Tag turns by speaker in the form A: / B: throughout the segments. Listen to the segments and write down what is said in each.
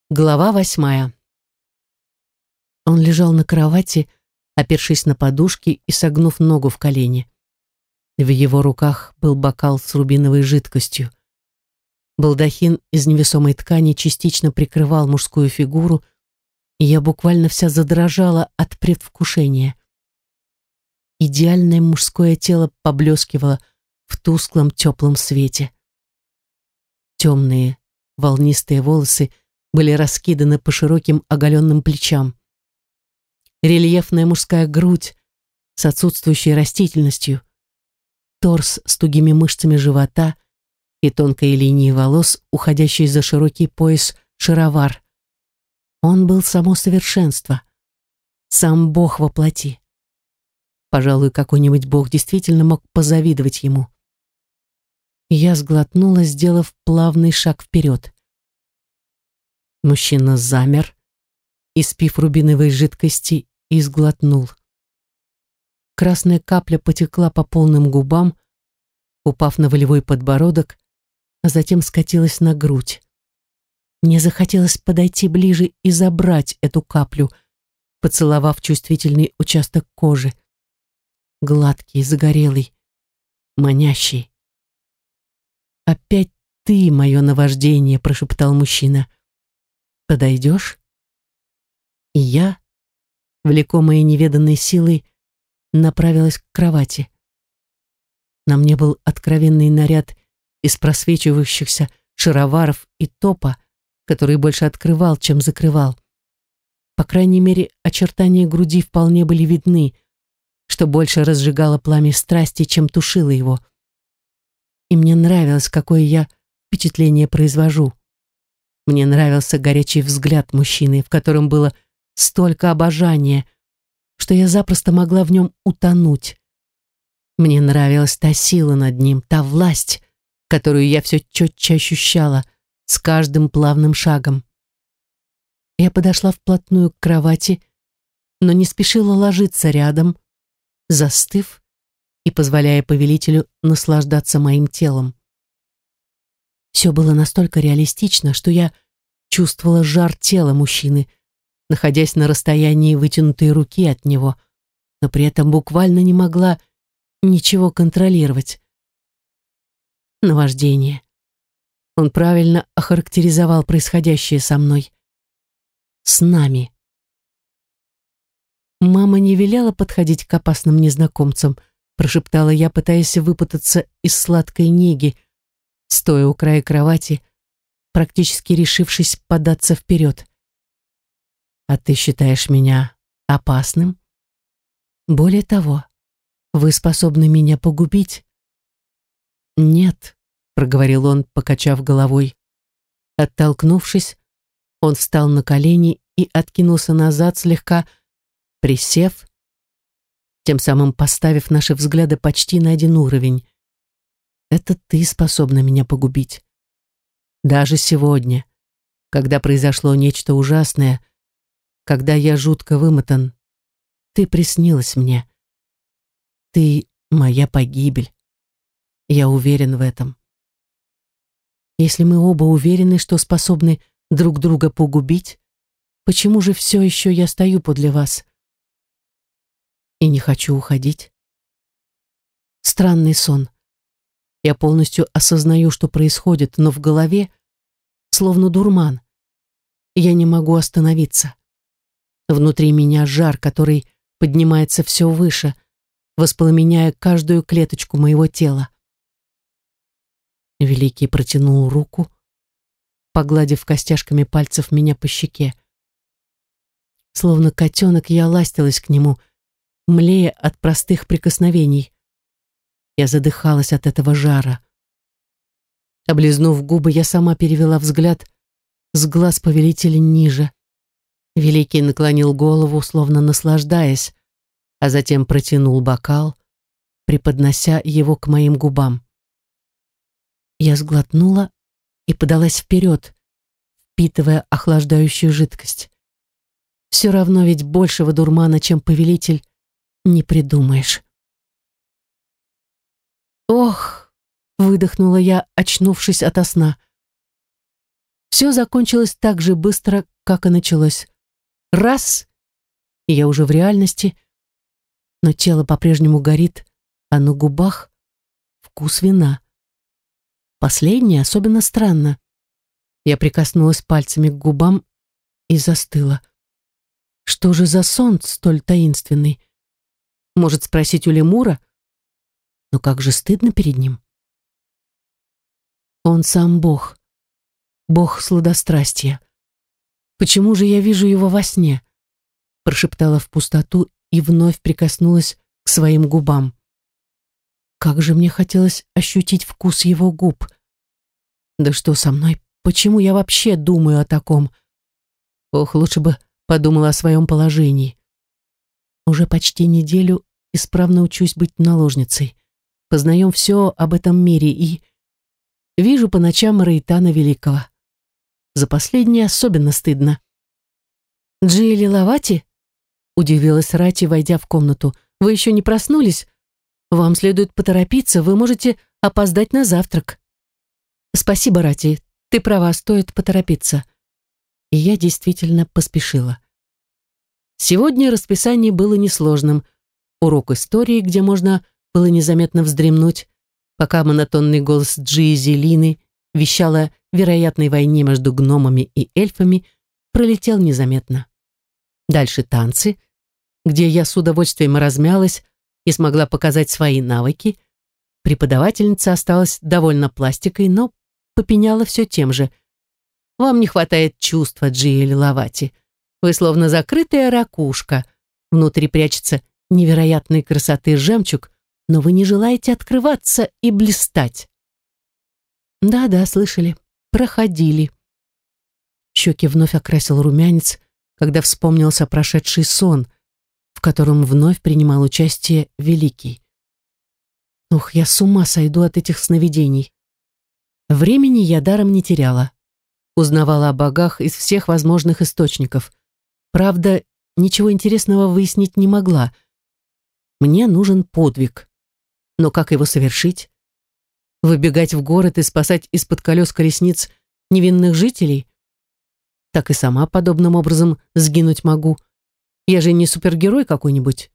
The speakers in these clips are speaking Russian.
A: Глава 8. Он лежал на кровати, опершись на подушки и согнув ногу в колени. В его руках был бокал с рубиновой жидкостью. Балдахин из невесомой ткани частично прикрывал мужскую фигуру, и я буквально вся задрожала от предвкушения. Идеальное мужское тело поблескивало в тусклом теплом свете. Темные волнистые волосы были раскиданы по широким оголенным плечам. Рельефная мужская грудь с отсутствующей растительностью, торс с тугими мышцами живота и тонкой линией волос, уходящей за широкий пояс шаровар. Он был само совершенство, сам Бог во плоти. Пожалуй, какой-нибудь Бог действительно мог позавидовать ему. Я сглотнула, сделав плавный шаг вперед. Мужчина замер, испив рубиновой жидкости, и сглотнул. Красная капля потекла по полным губам, упав на волевой подбородок, а затем скатилась на грудь. Мне захотелось подойти ближе и забрать эту каплю, поцеловав чувствительный участок кожи. Гладкий, загорелый, манящий. «Опять ты, мое наваждение», — прошептал мужчина. «Подойдешь?» И я, влекомая неведанной силой, направилась к кровати. На мне был откровенный наряд из просвечивающихся шароваров и топа, который больше открывал, чем закрывал. По крайней мере, очертания груди вполне были видны, что больше разжигало пламя страсти, чем тушило его. И мне нравилось, какое я впечатление произвожу. Мне нравился горячий взгляд мужчины, в котором было столько обожания, что я запросто могла в нем утонуть. Мне нравилась та сила над ним, та власть, которую я все четче ощущала с каждым плавным шагом. Я подошла вплотную к кровати, но не спешила ложиться рядом, застыв и позволяя повелителю наслаждаться моим телом. Все было настолько реалистично, что я чувствовала жар тела мужчины, находясь на расстоянии вытянутой руки от него, но при этом буквально не могла ничего контролировать. Наваждение. Он правильно охарактеризовал происходящее со мной. С нами. «Мама не велела подходить к опасным незнакомцам», прошептала я, пытаясь выпутаться из сладкой неги, стоя у края кровати, практически решившись податься вперед. «А ты считаешь меня опасным? Более того, вы способны меня погубить?» «Нет», — проговорил он, покачав головой. Оттолкнувшись, он встал на колени и откинулся назад, слегка присев, тем самым поставив наши взгляды почти на один уровень. «Это ты способна меня погубить. Даже сегодня, когда произошло нечто ужасное, когда я жутко вымотан, ты приснилась мне. Ты моя погибель. Я уверен в этом. Если мы оба уверены, что способны друг друга погубить, почему же все еще я стою подле вас и не хочу уходить?» Странный сон. Я полностью осознаю, что происходит, но в голове словно дурман. Я не могу остановиться. Внутри меня жар, который поднимается все выше, воспламеняя каждую клеточку моего тела. Великий протянул руку, погладив костяшками пальцев меня по щеке. Словно котенок я ластилась к нему, млея от простых прикосновений. Я задыхалась от этого жара. Облизнув губы, я сама перевела взгляд с глаз повелителя ниже. Великий наклонил голову, словно наслаждаясь, а затем протянул бокал, преподнося его к моим губам. Я сглотнула и подалась вперед, впитывая охлаждающую жидкость. Все равно ведь большего дурмана, чем повелитель, не придумаешь. «Ох!» — выдохнула я, очнувшись ото сна. Все закончилось так же быстро, как и началось. Раз, и я уже в реальности, но тело по-прежнему горит, а на губах вкус вина. Последнее особенно странно. Я прикоснулась пальцами к губам и застыла. Что же за сон столь таинственный? Может, спросить у лемура? Но как же стыдно перед ним. Он сам Бог. Бог сладострастия. Почему же я вижу его во сне? Прошептала в пустоту и вновь прикоснулась к своим губам. Как же мне хотелось ощутить вкус его губ. Да что со мной? Почему я вообще думаю о таком? Ох, лучше бы подумала о своем положении. Уже почти неделю исправно учусь быть наложницей. Познаем все об этом мире и вижу по ночам Рейтана Великого. За последнее особенно стыдно. «Джиэли Лавати?» — удивилась Рати, войдя в комнату. «Вы еще не проснулись? Вам следует поторопиться, вы можете опоздать на завтрак». «Спасибо, Рати, ты права, стоит поторопиться». И я действительно поспешила. Сегодня расписание было несложным. Урок истории, где можно было незаметно вздремнуть, пока монотонный голос Джизи Лины вещал о вероятной войне между гномами и эльфами, пролетел незаметно. Дальше танцы, где я с удовольствием размялась и смогла показать свои навыки. Преподавательница осталась довольна пластикой, но попеняла все тем же. «Вам не хватает чувства, Джиэли Лавати. Вы словно закрытая ракушка. Внутри прячется невероятной красоты жемчуг, но вы не желаете открываться и блистать». Да-да, слышали, проходили. Щеки вновь окрасил румянец, когда вспомнился прошедший сон, в котором вновь принимал участие Великий. Ух, я с ума сойду от этих сновидений. Времени я даром не теряла. Узнавала о богах из всех возможных источников. Правда, ничего интересного выяснить не могла. Мне нужен подвиг. Но как его совершить? Выбегать в город и спасать из-под колес колесниц невинных жителей? Так и сама подобным образом сгинуть могу. Я же не супергерой какой-нибудь.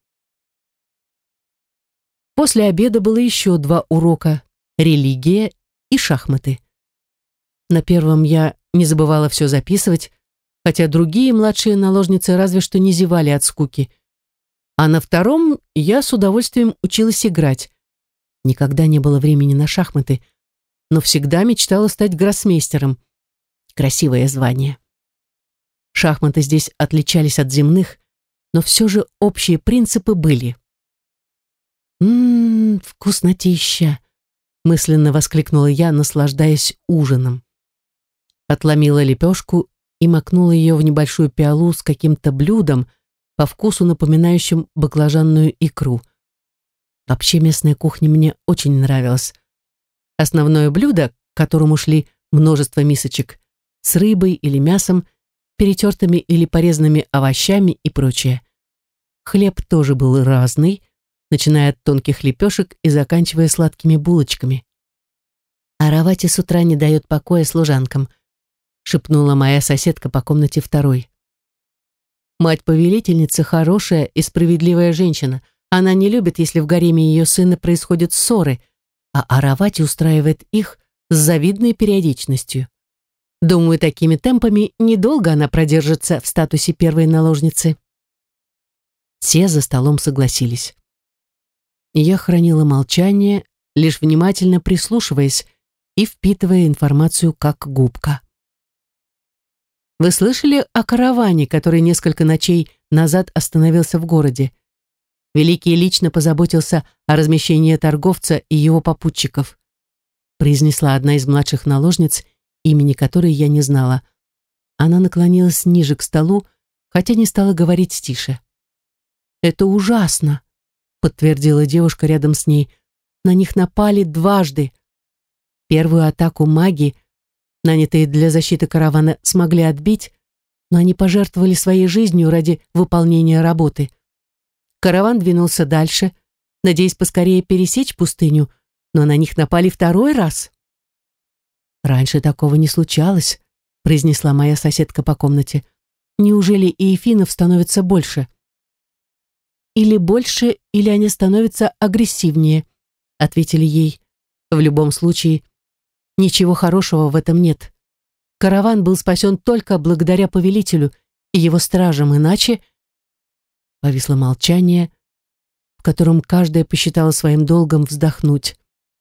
A: После обеда было еще 2 урока — религия и шахматы. На первом я не забывала все записывать, хотя другие младшие наложницы разве что не зевали от скуки. А на втором я с удовольствием училась играть. Никогда не было времени на шахматы, но всегда мечтала стать гроссмейстером. Красивое звание. Шахматы здесь отличались от земных, но все же общие принципы были. Вкуснотища!» — мысленно воскликнула я, наслаждаясь ужином. Отломила лепешку и макнула ее в небольшую пиалу с каким-то блюдом, по вкусу напоминающим баклажанную икру. Вообще местная кухня мне очень нравилась. Основное блюдо, к которому шли множество мисочек, с рыбой или мясом, перетертыми или порезанными овощами и прочее. Хлеб тоже был разный, начиная от тонких лепешек и заканчивая сладкими булочками. «А Равати с утра не дает покоя служанкам», шепнула моя соседка по комнате второй. Мать-повелительница хорошая и справедливая женщина. Она не любит, если в гареме ее сына происходят ссоры, а Аравати устраивает их с завидной периодичностью. Думаю, такими темпами недолго она продержится в статусе первой наложницы. Все за столом согласились. Я хранила молчание, лишь внимательно прислушиваясь и впитывая информацию как губка. Вы слышали о караване, который несколько ночей назад остановился в городе? Великий лично позаботился о размещении торговца и его попутчиков, произнесла одна из младших наложниц, имени которой я не знала. Она наклонилась ниже к столу, хотя не стала говорить тише. «Это ужасно», — подтвердила девушка рядом с ней. «На них напали дважды. Первую атаку маги, нанятые для защиты каравана, смогли отбить, но они пожертвовали своей жизнью ради выполнения работы. Караван двинулся дальше, надеясь поскорее пересечь пустыню, но на них напали второй раз. Раньше такого не случалось, произнесла моя соседка по комнате. «Неужели иефинов становится больше?» «Или больше, или они становятся агрессивнее», ответили ей. «В любом случае, ничего хорошего в этом нет. Караван был спасен только благодаря повелителю и его стражам, иначе...» Повисло молчание, в котором каждая посчитала своим долгом вздохнуть.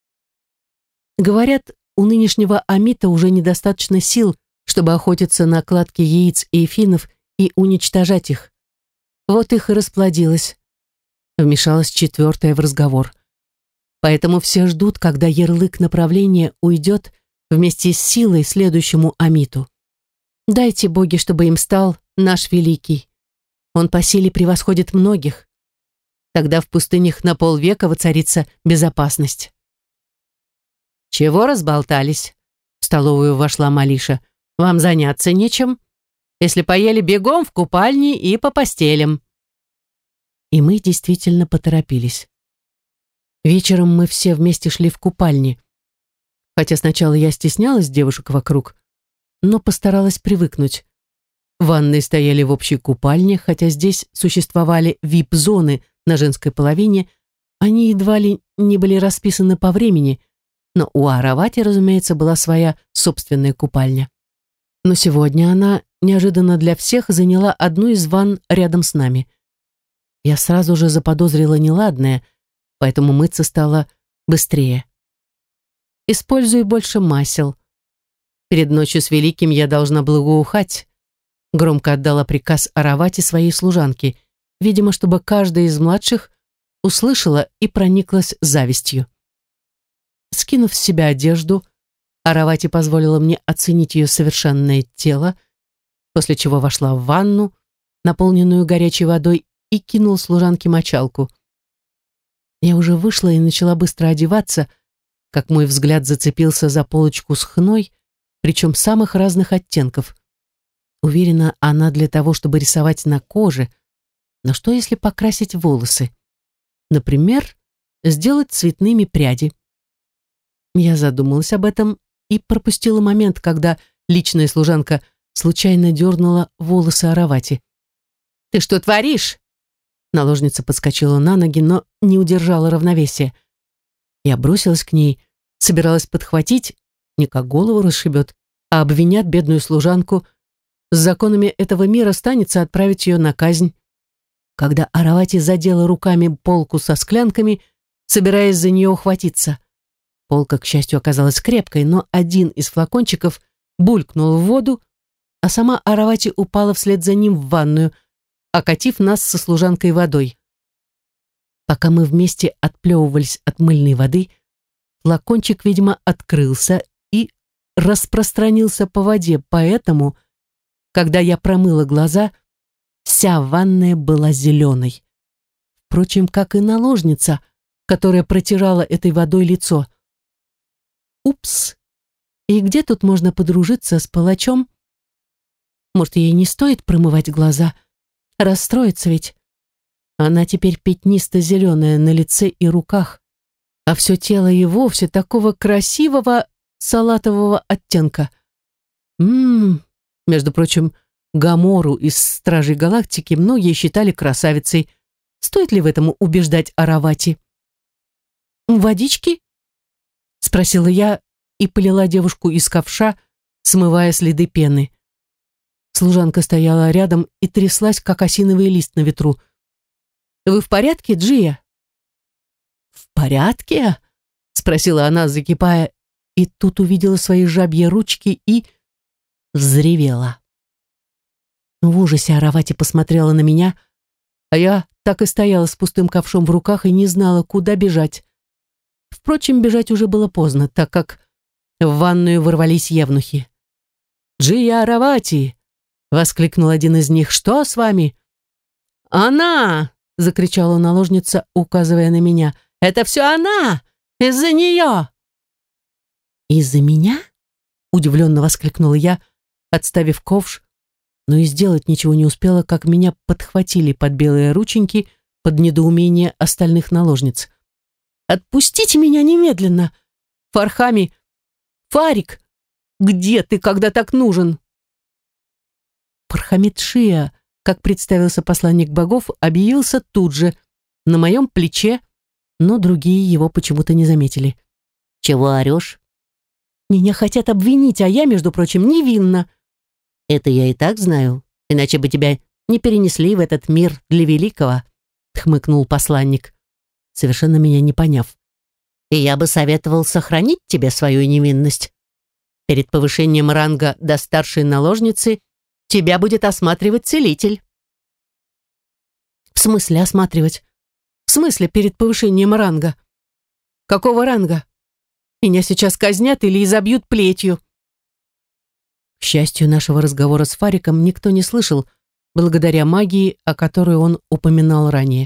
A: Говорят, у нынешнего Амита уже недостаточно сил, чтобы охотиться на кладки яиц иефинов и уничтожать их. Вот их и расплодилось. Вмешалась четвертая в разговор. Поэтому все ждут, когда ярлык направления уйдет вместе с силой следующему Амиту. Дайте боги, чтобы им стал наш великий. Он по силе превосходит многих. Тогда в пустынях на полвека воцарится безопасность. «Чего разболтались?» В столовую вошла Малиша. «Вам заняться нечем? Если поели, бегом в купальни и по постелям». И мы действительно поторопились. Вечером мы все вместе шли в купальни. Хотя сначала я стеснялась девушек вокруг, но постаралась привыкнуть. Ванны стояли в общей купальне, хотя здесь существовали вип-зоны на женской половине, они едва ли не были расписаны по времени, но у Аравати, разумеется, была своя собственная купальня. Но сегодня она неожиданно для всех заняла одну из ванн рядом с нами. Я сразу же заподозрила неладное, поэтому мыться стало быстрее. «Используй больше масел. Перед ночью с Великим я должна благоухать», громко отдала приказ Аравати своей служанке, видимо, чтобы каждая из младших услышала и прониклась завистью. Скинув с себя одежду, Аравати позволила мне оценить ее совершенное тело, после чего вошла в ванну, наполненную горячей водой, и кинула служанке мочалку. Я уже вышла и начала быстро одеваться, как мой взгляд зацепился за полочку с хной, причем самых разных оттенков. Уверена, она для того, чтобы рисовать на коже, но что если покрасить волосы? Например, сделать цветными пряди. Я задумалась об этом и пропустила момент, когда личная служанка случайно дернула волосы Аравати. «Ты что творишь?» Наложница подскочила на ноги, но не удержала равновесия. Я бросилась к ней, собиралась подхватить, не как голову расшибет, а обвинят бедную служанку. С законами этого мира станется отправить ее на казнь. Когда Аравати задела руками полку со склянками, собираясь за нее ухватиться. Полка, к счастью, оказалась крепкой, но один из флакончиков булькнул в воду, а сама Аравати упала вслед за ним в ванную, окатив нас со служанкой водой. Пока мы вместе отплевывались от мыльной воды, флакончик, видимо, открылся и распространился по воде, поэтому, когда я промыла глаза, вся ванная была зеленой. Впрочем, как и наложница, которая протирала этой водой лицо. Упс! И где тут можно подружиться с палачом? Может, ей не стоит промывать глаза? Расстроится ведь. Она теперь пятнисто-зеленая на лице и руках, а все тело и вовсе такого красивого салатового оттенка. Между прочим, Гамору из «Стражей Галактики» многие считали красавицей. Стоит ли в этом убеждать Аравати? «Водички?» — спросила я и полила девушку из ковша, смывая следы пены. Служанка стояла рядом и тряслась, как осиновый лист на ветру. «Вы в порядке, Джия?» «В порядке?» — спросила она, закипая, и тут увидела свои жабьи ручки и взревела. В ужасе Аравати посмотрела на меня, а я так и стояла с пустым ковшом в руках и не знала, куда бежать. Впрочем, бежать уже было поздно, так как в ванную ворвались евнухи. «Джия Аравати!» — воскликнул один из них. «Что с вами?» «Она!» — закричала наложница, указывая на меня. «Это все она! Из-за нее!» «Из-за меня?» — удивленно воскликнула я, отставив ковш, но и сделать ничего не успела, как меня подхватили под белые рученьки под недоумение остальных наложниц. «Отпустите меня немедленно! Фархами! Фарик! Где ты, когда так нужен?» Пархамид-Шиа, как представился посланник богов, объявился тут же, на моем плече, но другие его почему-то не заметили.
B: Чего орешь?
A: Меня хотят обвинить, а я, между прочим, невинна.
B: Это я и так знаю, иначе бы тебя не перенесли в этот мир для великого, хмыкнул посланник, совершенно меня не поняв. И я бы советовал сохранить тебе свою невинность. Перед повышением ранга до старшей наложницы тебя будет осматривать целитель.
A: В смысле осматривать? В смысле перед повышением ранга? Какого ранга? Меня сейчас казнят или изобьют плетью. К счастью, нашего разговора с Фариком никто не слышал, благодаря магии, о которой он упоминал ранее.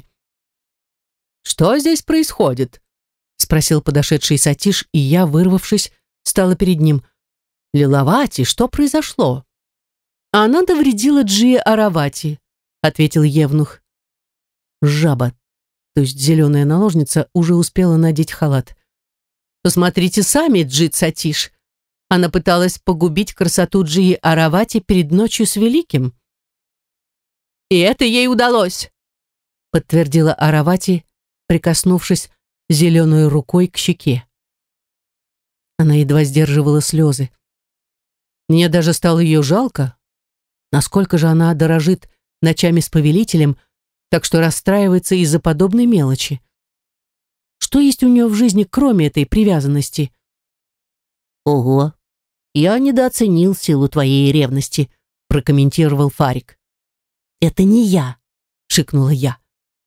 A: «Что здесь происходит?» — спросил подошедший Сатиш, и я, вырвавшись, стала перед ним. «Лиловати, что произошло?» «Она навредила Джие Аравати», — ответил евнух. Жаба, то есть зеленая наложница, уже успела надеть халат. «Посмотрите сами, Джит Сатиш. Она пыталась погубить красоту Джии Аравати перед ночью с Великим». «И это ей удалось», — подтвердила Аравати, прикоснувшись зеленой рукой к щеке. Она едва сдерживала слезы. Мне даже стало ее жалко. Насколько же она дорожит ночами с повелителем, так что расстраивается из-за подобной мелочи. Что есть у нее в жизни, кроме этой привязанности?
B: Ого, я недооценил силу твоей ревности, прокомментировал Фарик.
A: Это не я, шикнула я.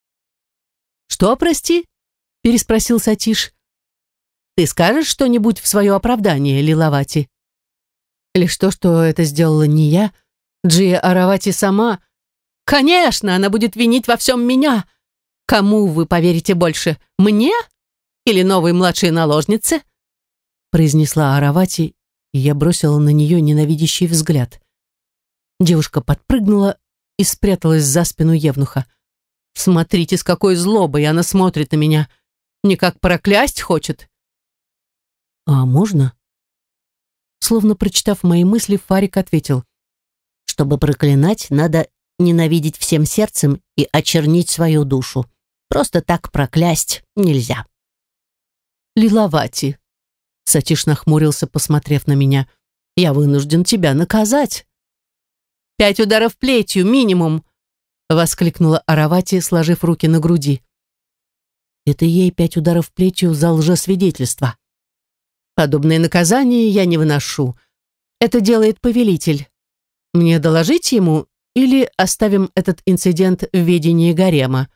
A: Что, прости? Переспросил Сатиш. Ты скажешь что-нибудь в свое оправдание, Лиловати? Лишь то, что это сделала не я, Джия Аравати сама. Конечно, она будет винить во всем меня. Кому вы поверите больше, мне или новой младшей наложнице? Произнесла Аравати, и я бросила на нее ненавидящий взгляд. Девушка подпрыгнула и спряталась за спину евнуха. Смотрите, с какой злобой она смотрит на меня. Никак проклясть хочет. А можно? Словно прочитав мои мысли, Фарик ответил.
B: Чтобы проклинать, надо ненавидеть всем сердцем и очернить свою душу. Просто так проклясть нельзя.
A: Лиловати. Сатиш нахмурился, посмотрев на меня. Я вынужден тебя наказать. 5 ударов плетью, минимум, воскликнула Аравати, сложив руки на груди. Это ей 5 ударов плетью за лжесвидетельство. Подобные наказания я не выношу. Это делает повелитель. Мне доложить ему или оставим этот инцидент в ведении гарема?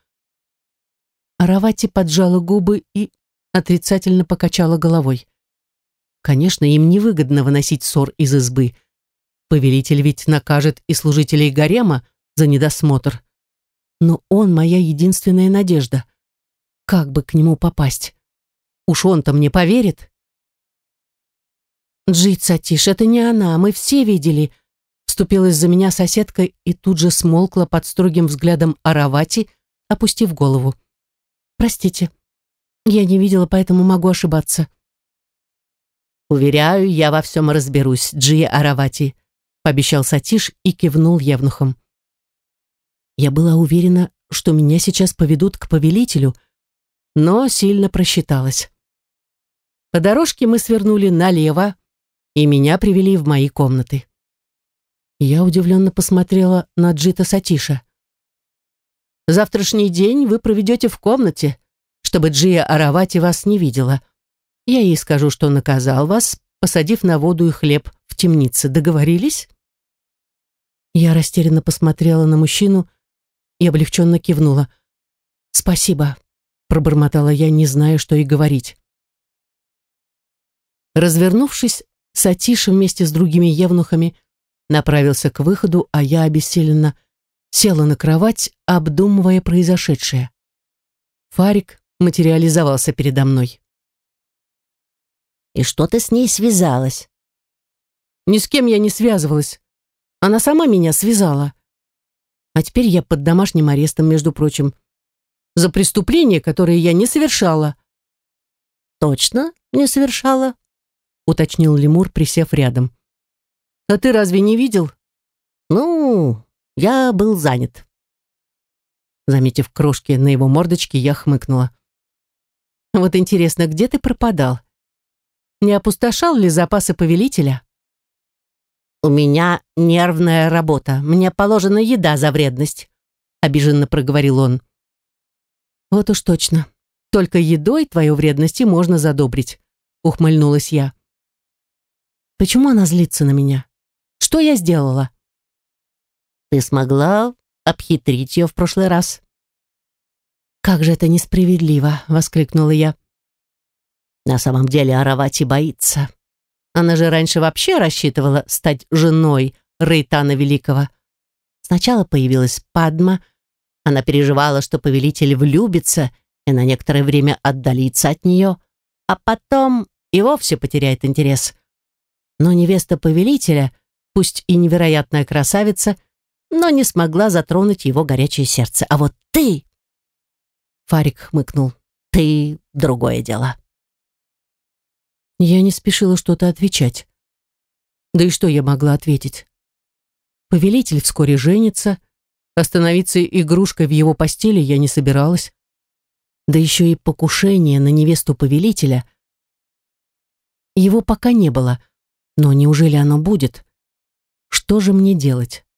A: Аравати поджала губы и отрицательно покачала головой. Конечно, им невыгодно выносить ссор из избы. Повелитель ведь накажет и служителей гарема за недосмотр. Но он моя единственная надежда. Как бы к нему попасть? Уж он-то мне поверит. Джит Сатиш, это не она, мы все видели. Вступилась за меня соседка и тут же смолкла под строгим взглядом Аравати, опустив голову. Простите, я не видела, поэтому могу ошибаться. Уверяю, я во всем разберусь, Джия Аравати, пообещал Сатиш и кивнул евнухом. Я была уверена, что меня сейчас поведут к повелителю, но сильно просчиталась. По дорожке мы свернули налево, и меня привели в мои комнаты. Я удивленно посмотрела на Джита Сатиша. «Завтрашний день вы проведете в комнате, чтобы Джия Аравати вас не видела. Я ей скажу, что наказал вас, посадив на воду и хлеб в темнице. Договорились?» Я растерянно посмотрела на мужчину и облегченно кивнула. «Спасибо», — пробормотала я, не зная, что и говорить. Развернувшись, Сатиш вместе с другими евнухами направился к выходу, а я обессиленно села на кровать, обдумывая произошедшее. Фарик материализовался передо мной.
B: «И что ты с ней связалась?»
A: «Ни с кем я не связывалась. Она сама меня связала. А теперь я под домашним арестом, между прочим, за преступление, которое я не совершала».
B: «Точно не совершала?» —
A: уточнил лемур, присев рядом. «А ты разве не видел?»
B: «Ну, «Ну, я был занят».
A: Заметив крошки на его мордочке, я хмыкнула. «Вот интересно, где ты пропадал? Не опустошал ли запасы повелителя?»
B: «У меня нервная работа. Мне положена еда за вредность», — обиженно проговорил он.
A: «Вот уж точно. Только едой твою вредность и можно задобрить», — ухмыльнулась я. «Почему она злится на меня? Что я сделала?»
B: «Ты смогла обхитрить ее в прошлый раз».
A: «Как же это несправедливо!» — воскликнула я.
B: «На самом деле Аравати боится.
A: Она же раньше вообще рассчитывала стать женой Рейтана Великого.
B: Сначала появилась Падма. Она переживала, что повелитель влюбится и на некоторое время отдалится от нее, а потом и вовсе потеряет интерес. Но невеста повелителя, пусть и невероятная красавица, но не смогла затронуть его горячее сердце. А вот ты...» Фарик хмыкнул. «Ты — другое дело».
A: Я не спешила что-то отвечать. Да и что я могла ответить? Повелитель вскоре женится, остановиться игрушкой в его постели я не собиралась. Да еще и покушение на невесту повелителя. Его пока не было, но неужели оно будет? Что же мне делать?